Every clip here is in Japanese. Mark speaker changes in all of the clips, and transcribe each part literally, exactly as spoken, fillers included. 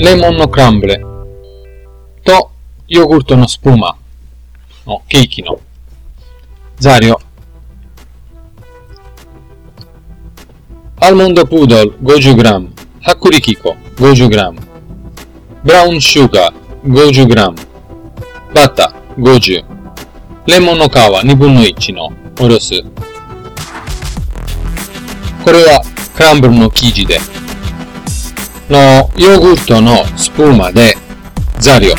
Speaker 1: レモンのクランブルとヨーグルトのスプーマのケーキの材料。アーモンドプードル ごじゅうグラム、薄力粉 ごじゅうグラム、ブラウンシュガー ごじゅうグラム、バターごじゅう、レモンの皮にぶんのいちのおろす。これはクランブルの生地でのヨーグルトのスプーマで材料。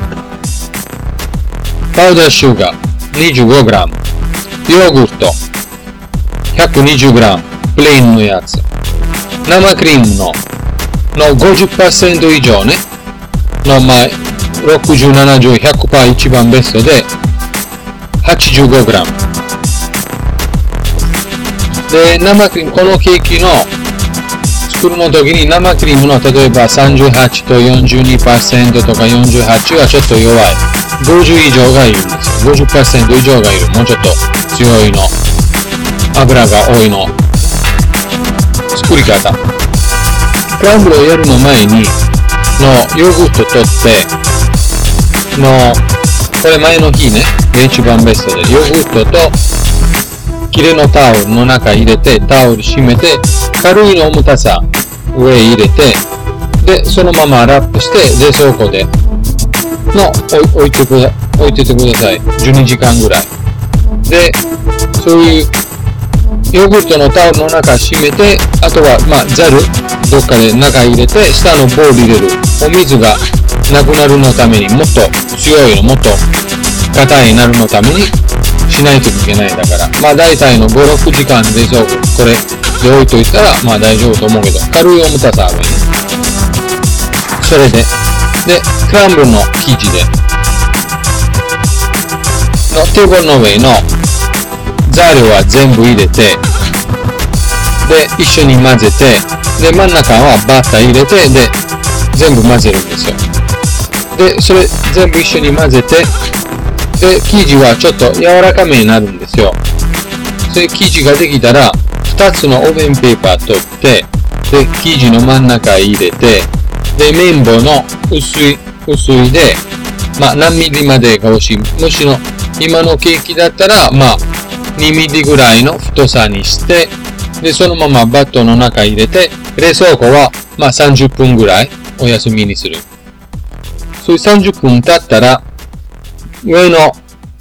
Speaker 1: パウダーシュガー にじゅうごグラム、ヨーグルト ひゃくにじゅうグラム、プレーンのやつ。生クリームのの ごじゅっパーセント 以上ね。のまあ、ろくじゅう、ななじゅう、ひゃくパーセント 一番ベストで はちじゅうごグラム。で、生クリーム、このケーキの作るの時に生クリームの例えばさんじゅうはちと よんじゅうにパーセント とかよんじゅうはちはちょっと弱い。ごじゅう以上がいるんですよ。ごじゅっパーセント 以上がいる。もうちょっと強いの。油が多いの。作り方。クランブルをやるの前に、のヨーグルト取って、の、これ前の日ね、が一番ベストで、ヨーグルトと、きれいのタオルの中入れて、タオル閉めて、軽いの重たさ上入れて、で、そのままラップして、冷蔵庫で、の、置いてくだ、置いててください。じゅうにじかんぐらい。で、そういう、ヨーグルトのタオルの中閉めて、あとは、まあ、ザル、どっかで中入れて、下のボウル入れる。お水がなくなるのために、もっと強いの、もっと硬いなるのためにしないといけないだから。まあ、大体のご、ろくじかん冷蔵庫、これで置いといたら、まあ大丈夫と思うけど、軽い重たさあるね。それで、で、クランブルの生地で、のテーブルの上の材料は全部入れて、で、一緒に混ぜて、で、真ん中はバター入れて、で、全部混ぜるんですよ。で、それ全部一緒に混ぜて、で、生地はちょっと柔らかめになるんですよ。で、生地ができたら、二つのオーブンペーパー取って、で、生地の真ん中入れて、で、綿棒の薄い、薄いで、まあ、何ミリまでが欲しい。もしの、今のケーキだったら、まあ、にミリぐらいの太さにして、で、そのままバットの中入れて、冷蔵庫は、まあ、さんじゅっぷんぐらいお休みにする。そういうさんじゅっぷん経ったら、上の、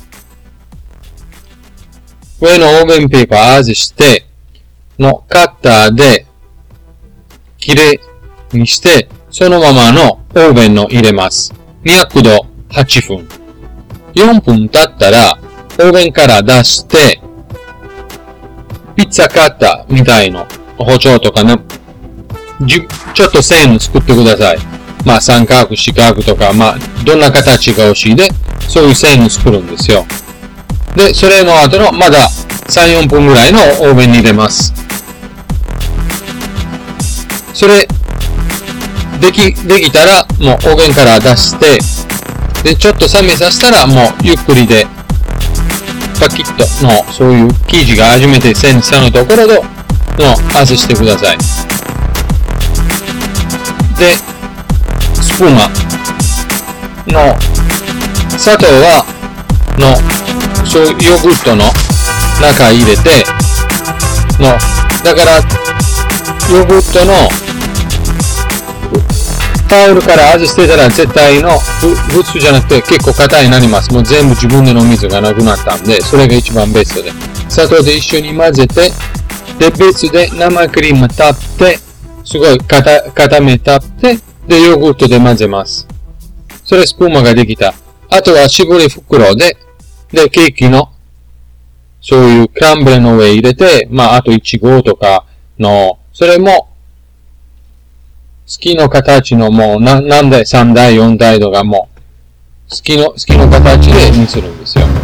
Speaker 1: 上のオーブンペーパー外して、のカッターで、きれいにして、そのままのオーブンの入れます。にひゃくどはっぷん。よんぷん経ったら、オーブンから出して、ピッツァカッターみたいの、包丁とかね、ちょっと線作ってください。まあ三角、四角とか、まあどんな形が欲しいで、そういう線作るんですよ。で、それの後のまださん、よんぷんぐらいのオーブンに入れます。それ、でき、できたらもうオーブンから出して、で、ちょっと冷めさせたらもうゆっくりで、パキッとの、そういう生地が初めて線したのところで、の、外してください。で、スプーマの、砂糖は、の、そういうヨーグルトの中入れて、の、だから、ヨーグルトの、タオルから外してたら絶対の、普通じゃなくて結構硬いになります。もう全部自分での水がなくなったんで、それが一番ベストで。砂糖で一緒に混ぜて、で、別で生クリームたって、すごい固、固めたって、で、ヨーグルトで混ぜます。それスプーマができた。あとは絞り袋で、で、ケーキの、そういうクランブルの上入れて、まあ、あといちごとかの、それも、好きの形のもう何台、さんだい、よんだいとかも、好きの、好きの形でにするんですよ。